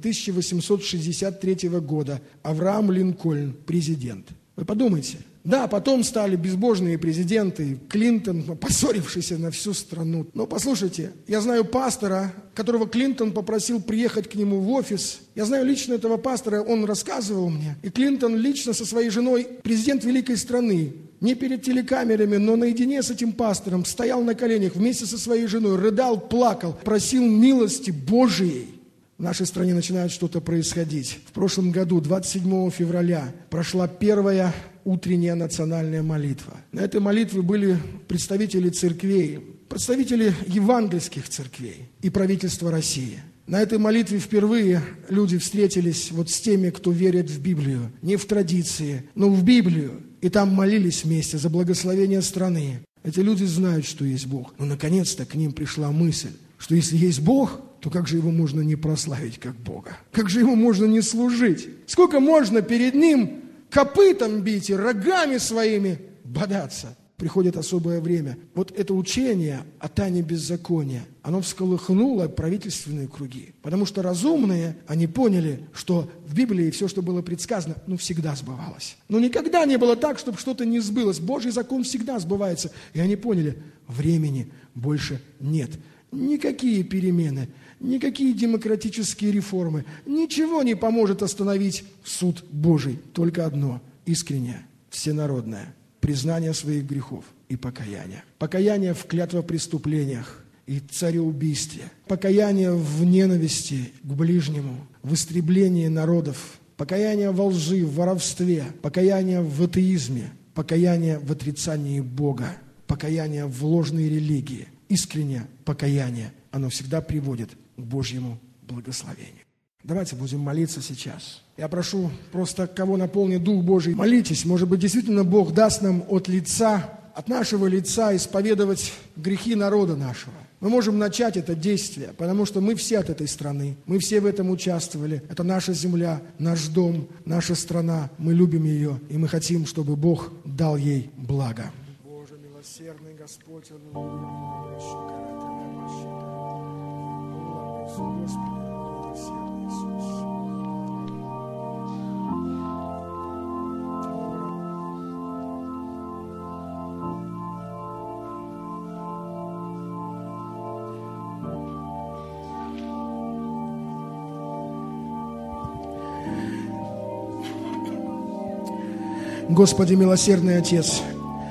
1863 года Авраам Линкольн, президент. Вы подумайте. Да, потом стали безбожные президенты, Клинтон, поссорившийся на всю страну. Но послушайте, я знаю пастора, которого Клинтон попросил приехать к нему в офис. Я знаю лично этого пастора, он рассказывал мне. И Клинтон лично со своей женой, президент великой страны, не перед телекамерами, но наедине с этим пастором, стоял на коленях вместе со своей женой, рыдал, плакал, просил милости Божией. В нашей стране начинает что-то происходить. В прошлом году, 27 февраля, прошла первая утренняя национальная молитва. На этой молитве были представители церквей, представители евангельских церквей и правительства России. На этой молитве впервые люди встретились вот с теми, кто верит в Библию. Не в традиции, но в Библию. И там молились вместе за благословение страны. Эти люди знают, что есть Бог. Но наконец-то к ним пришла мысль, что если есть Бог, то как же его можно не прославить как Бога? Как же ему можно не служить? Сколько можно перед ним копытом бить и рогами своими бодаться? Приходит особое время. Вот это учение о тайне беззакония, оно всколыхнуло правительственные круги. Потому что разумные, они поняли, что в Библии все, что было предсказано, всегда сбывалось. Но никогда не было так, чтобы что-то не сбылось. Божий закон всегда сбывается. И они поняли, времени больше нет. Никакие перемены, никакие демократические реформы, ничего не поможет остановить суд Божий. Только одно – искреннее, всенародное признание своих грехов и покаяние. Покаяние в клятвопреступлениях и цареубийстве. Покаяние в ненависти к ближнему, в истреблении народов. Покаяние во лжи, в воровстве. Покаяние в атеизме. Покаяние в отрицании Бога. Покаяние в ложной религии. Искреннее покаяние, оно всегда приводит к Божьему благословению. Давайте будем молиться сейчас. Я прошу просто, кого наполнит Дух Божий, молитесь. Может быть, действительно Бог даст нам от нашего лица исповедовать грехи народа нашего. Мы можем начать это действие, потому что мы все от этой страны. Мы все в этом участвовали. Это наша земля, наш дом, наша страна. Мы любим ее, и мы хотим, чтобы Бог дал ей благо. Боже, милосердный Господь, Господи, милосердный Отец,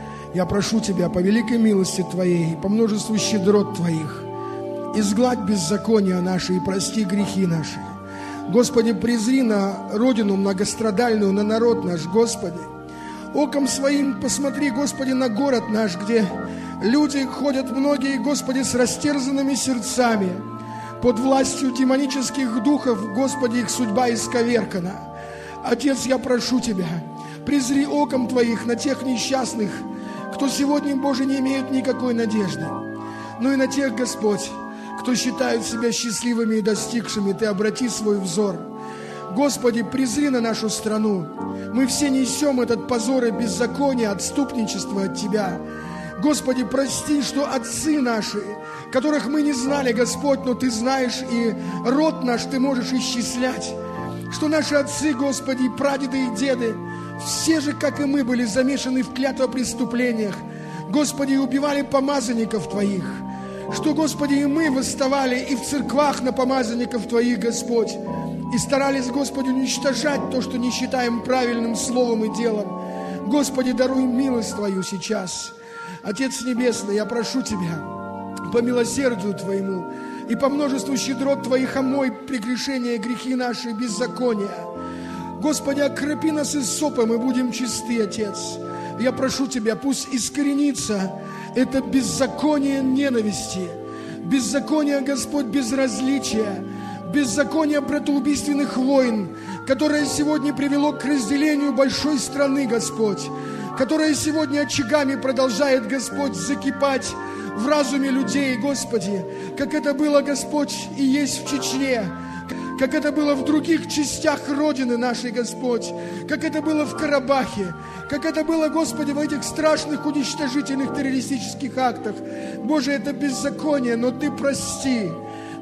я прошу Тебя по великой милости Твоей, по множеству щедрот Твоих, изгладь беззакония наши и прости грехи наши. Господи, презри на родину многострадальную, на народ наш, Господи. Оком своим посмотри, Господи, на город наш, где люди ходят многие, Господи, с растерзанными сердцами, под властью демонических духов, Господи, их судьба исковеркана. Отец, я прошу Тебя, презри оком Твоих на тех несчастных, кто сегодня, Боже, не имеет никакой надежды, но и на тех, Господь, кто считает себя счастливыми и достигшими. Ты обрати свой взор. Господи, презри на нашу страну. Мы все несем этот позор и беззаконие, отступничество от Тебя. Господи, прости, что отцы наши, которых мы не знали, Господь, но Ты знаешь, и род наш Ты можешь исчислять, что наши отцы, Господи, прадеды и деды, все же, как и мы, были замешаны в клятвопреступлениях. Господи, и убивали помазанников Твоих. Что, Господи, и мы восставали и в церквах на помазанников Твоих, Господь, и старались, Господи, уничтожать то, что не считаем правильным словом и делом. Господи, даруй милость Твою сейчас. Отец Небесный, я прошу Тебя, по милосердию Твоему и по множеству щедрот Твоих омой прегрешения, грехи наши, беззакония. Господи, окропи нас иссопом, и будем чисты, Отец. Я прошу Тебя, пусть искоренится это беззаконие ненависти, беззаконие, Господь, безразличия, беззаконие братоубийственных войн, которое сегодня привело к разделению большой страны, Господь, которое сегодня очагами продолжает, Господь, закипать в разуме людей, Господи, как это было, Господь, и есть в Чечне, как это было в других частях Родины нашей, Господь, как это было в Карабахе, как это было, Господи, в этих страшных уничтожительных террористических актах. Боже, это беззаконие, но Ты прости.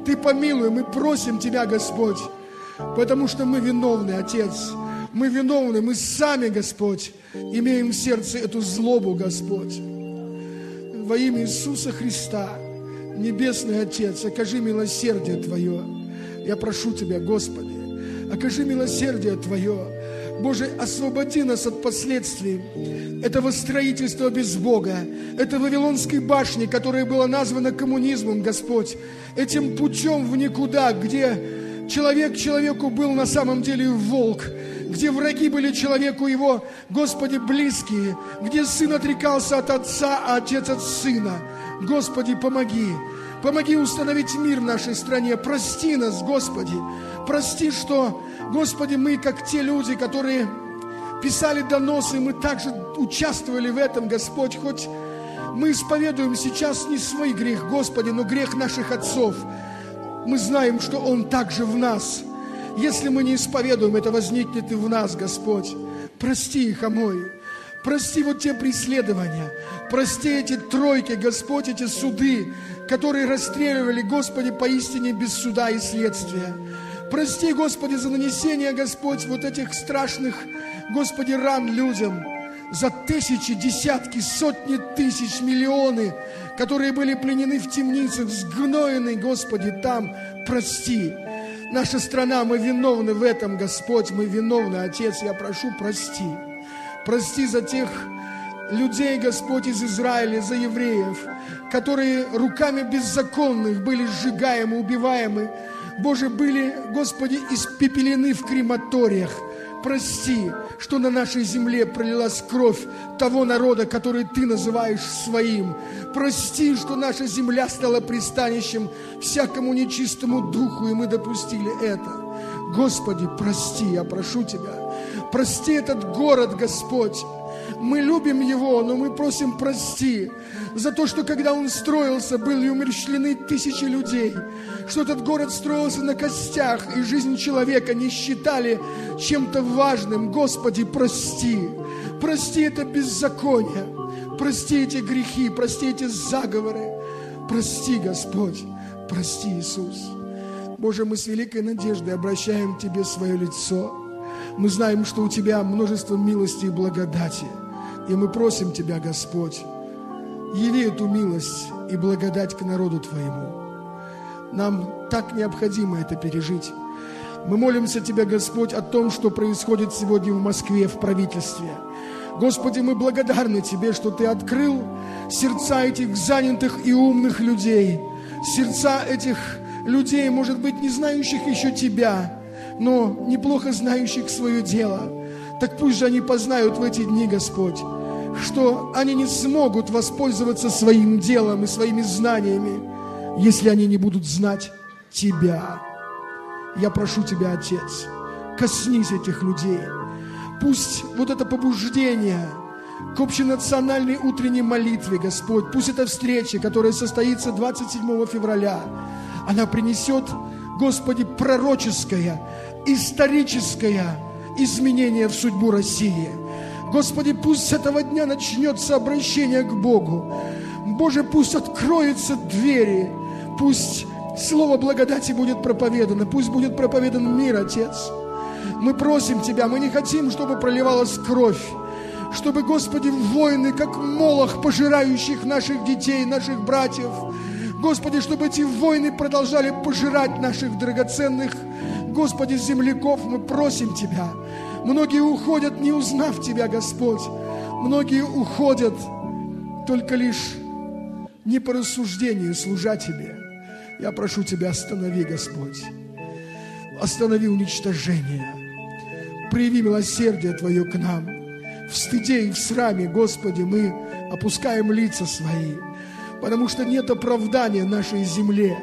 Ты помилуй, мы просим Тебя, Господь, потому что мы виновны, Отец. Мы виновны, мы сами, Господь, имеем в сердце эту злобу, Господь. Во имя Иисуса Христа, Небесный Отец, окажи милосердие Твое. Я прошу Тебя, Господи, окажи милосердие Твое. Боже, освободи нас от последствий этого строительства без Бога, этой Вавилонской башни, которая была названа коммунизмом, Господь, этим путем в никуда, где человек человеку был на самом деле волк, где враги были человеку его, Господи, близкие, где сын отрекался от отца, а отец от сына. Господи, помоги. Помоги установить мир в нашей стране. Прости нас, Господи. Прости, что, Господи, мы, как те люди, которые писали доносы, мы также участвовали в этом, Господь. Хоть мы исповедуем сейчас не свой грех, Господи, но грех наших отцов. Мы знаем, что он также в нас. Если мы не исповедуем, это возникнет и в нас, Господь. Прости их, омой. Прости вот те преследования. Прости эти тройки, Господь, эти суды, которые расстреливали, Господи, поистине без суда и следствия. Прости, Господи, за нанесение, Господь, вот этих страшных, Господи, ран людям. За тысячи, десятки, сотни тысяч, миллионы, которые были пленены в темницах, сгноены, Господи, там. Прости. Наша страна, мы виновны в этом, Господь, мы виновны, Отец, я прошу, прости. Прости за тех людей, Господь, из Израиля, за евреев, которые руками беззаконных были сжигаемы, убиваемы. Боже, были, Господи, испепелены в крематориях. Прости, что на нашей земле пролилась кровь того народа, который Ты называешь своим. Прости, что наша земля стала пристанищем всякому нечистому духу, и мы допустили это. Господи, прости, я прошу Тебя. Прости этот город, Господь. Мы любим его, но мы просим прости за то, что когда он строился, были умерщвлены тысячи людей, что этот город строился на костях, и жизнь человека не считали чем-то важным. Господи, прости. Прости это беззаконие, прости эти грехи, прости эти заговоры. Прости, Господь, прости, Иисус. Боже, мы с великой надеждой обращаем к Тебе свое лицо. Мы знаем, что у Тебя множество милости и благодати. И мы просим Тебя, Господь, яви эту милость и благодать к народу Твоему. Нам так необходимо это пережить. Мы молимся Тебя, Господь, о том, что происходит сегодня в Москве, в правительстве. Господи, мы благодарны Тебе, что Ты открыл сердца этих занятых и умных людей, сердца этих людей, может быть, не знающих еще Тебя, но неплохо знающих свое дело. Так пусть же они познают в эти дни, Господь, что они не смогут воспользоваться своим делом и своими знаниями, если они не будут знать Тебя. Я прошу Тебя, Отец, коснись этих людей. Пусть вот это побуждение к общенациональной утренней молитве, Господь, пусть эта встреча, которая состоится 27 февраля, она принесет, Господи, пророческое, историческое изменение в судьбу России. Господи, пусть с этого дня начнется обращение к Богу. Боже, пусть откроются двери, пусть слово благодати будет проповедано, пусть будет проповедан мир, Отец. Мы просим Тебя, мы не хотим, чтобы проливалась кровь, чтобы, Господи, войны, как молох, пожирающих наших детей, наших братьев, Господи, чтобы эти войны продолжали пожирать наших драгоценных, Господи, земляков. Мы просим Тебя. Многие уходят, не узнав Тебя, Господь. Многие уходят только лишь не по рассуждению, служа Тебе. Я прошу Тебя, останови, Господь. Останови уничтожение. Прояви милосердие Твое к нам. В стыде и в сраме, Господи, мы опускаем лица свои, потому что нет оправдания нашей земле.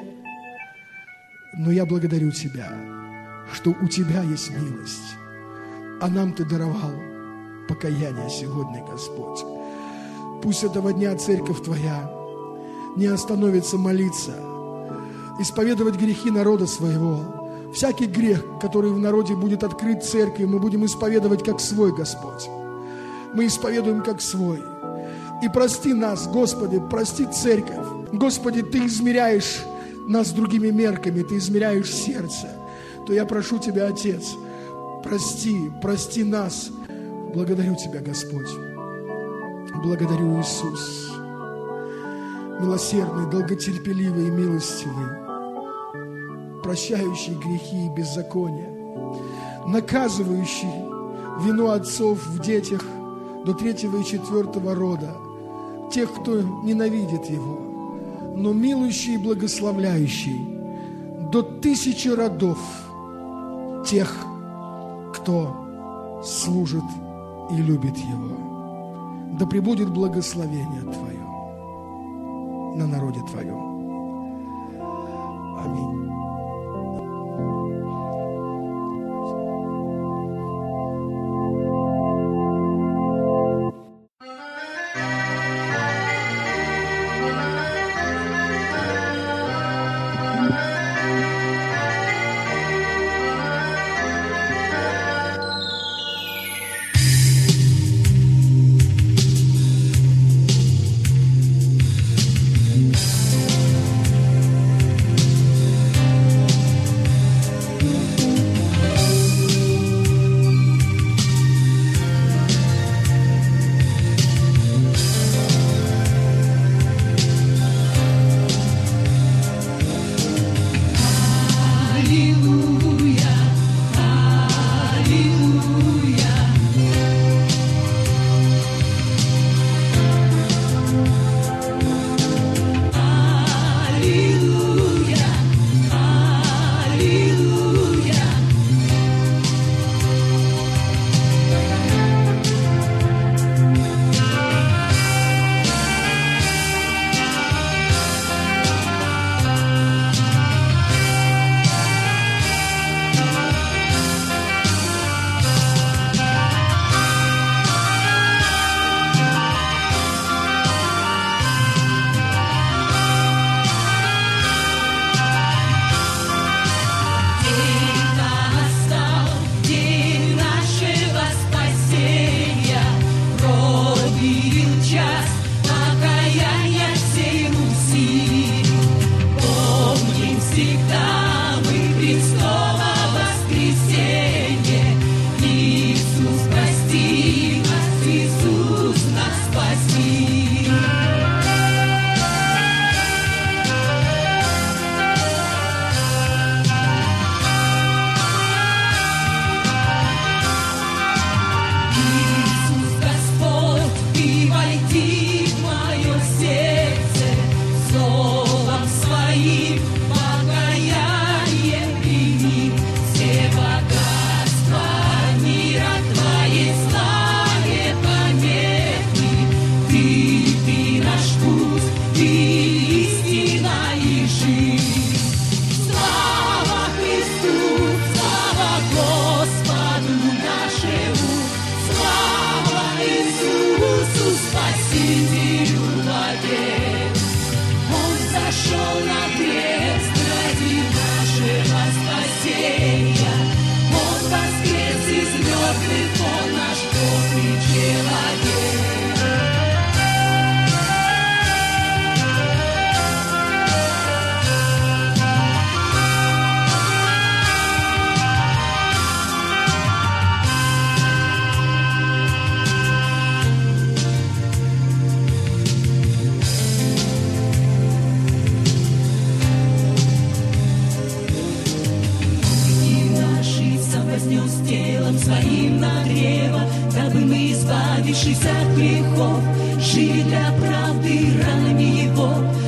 Но я благодарю Тебя, что у Тебя есть милость, а нам Ты даровал покаяние сегодня, Господь. Пусть с этого дня церковь Твоя не остановится молиться, исповедовать грехи народа своего. Всякий грех, который в народе будет открыт церкви, мы будем исповедовать как свой, Господь. Мы исповедуем как свой. И прости нас, Господи, прости церковь. Господи, Ты измеряешь нас другими мерками, Ты измеряешь сердце, то я прошу Тебя, Отец, прости нас. Благодарю Тебя, Господь. Благодарю, Иисус. Милосердный, долготерпеливый и милостивый, прощающий грехи и беззакония, наказывающий вину отцов в детях до 3-го и 4-го рода, тех, кто ненавидит Его, но милующий и благословляющий до 1000 родов тех, кто служит и любит Его. Да пребудет благословение Твое на народе Твоем. Аминь. избавившись от грехов, жили для правды ранами Его.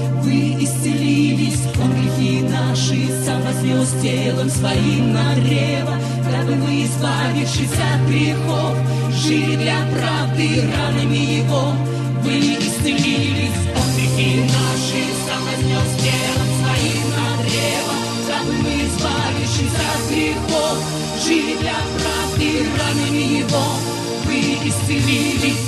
Вы исцелились, Он грехи наши сам вознес телом своим на древо, дабы вы, избавившись от грехов, жили для правды ранами Его. Вы исцелились, Он грехи наши сам вознес телом своим на древо, дабы мы, избавившись от грехов, жили для правды ранами Его. Вы исцелились.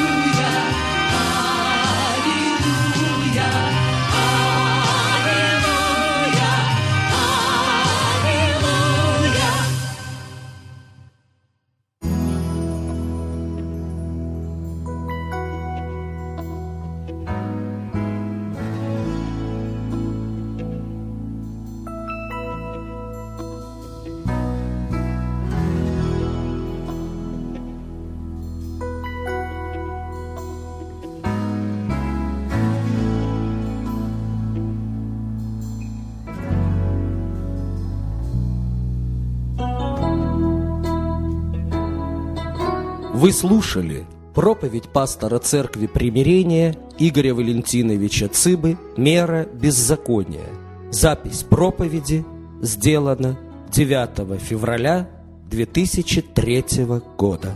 Аллилуйя, аллилуйя, Вы слушали проповедь пастора Церкви Примирения Игоря Валентиновича Цыбы «Мера беззакония». Запись проповеди сделана 9 февраля 2003 года.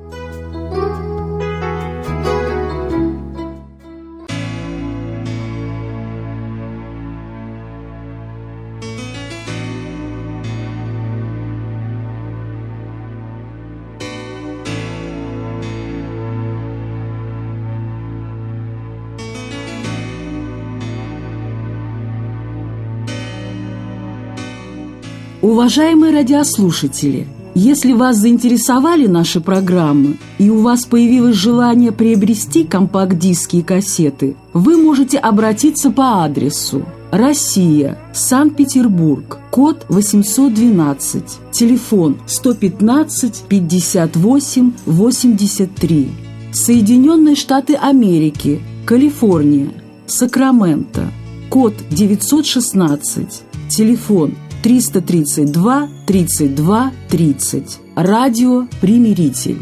Уважаемые радиослушатели, если вас заинтересовали наши программы и у вас появилось желание приобрести компакт-диски и кассеты, вы можете обратиться по адресу: Россия, Санкт-Петербург, код 812, телефон 115 58 83, Соединенные Штаты Америки, Калифорния, Сакраменто, код 916, телефон 332 32 30. Радио «Примиритель».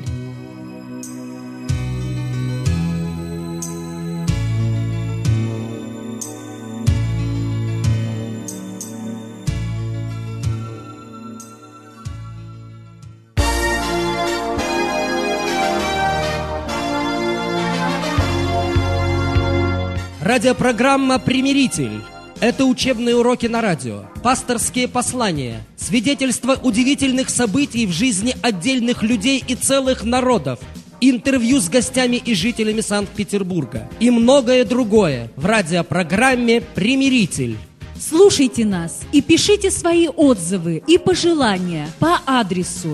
Радиопрограмма «Примиритель». Это учебные уроки на радио, пасторские послания, свидетельства удивительных событий в жизни отдельных людей и целых народов, интервью с гостями и жителями Санкт-Петербурга и многое другое в радиопрограмме «Примиритель». Слушайте нас и пишите свои отзывы и пожелания по адресу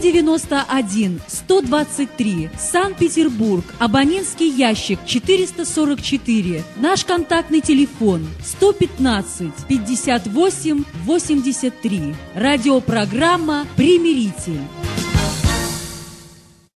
191-123, Санкт-Петербург, абонентский ящик 444, наш контактный телефон 115 58 83. Радиопрограмма «Примиритель».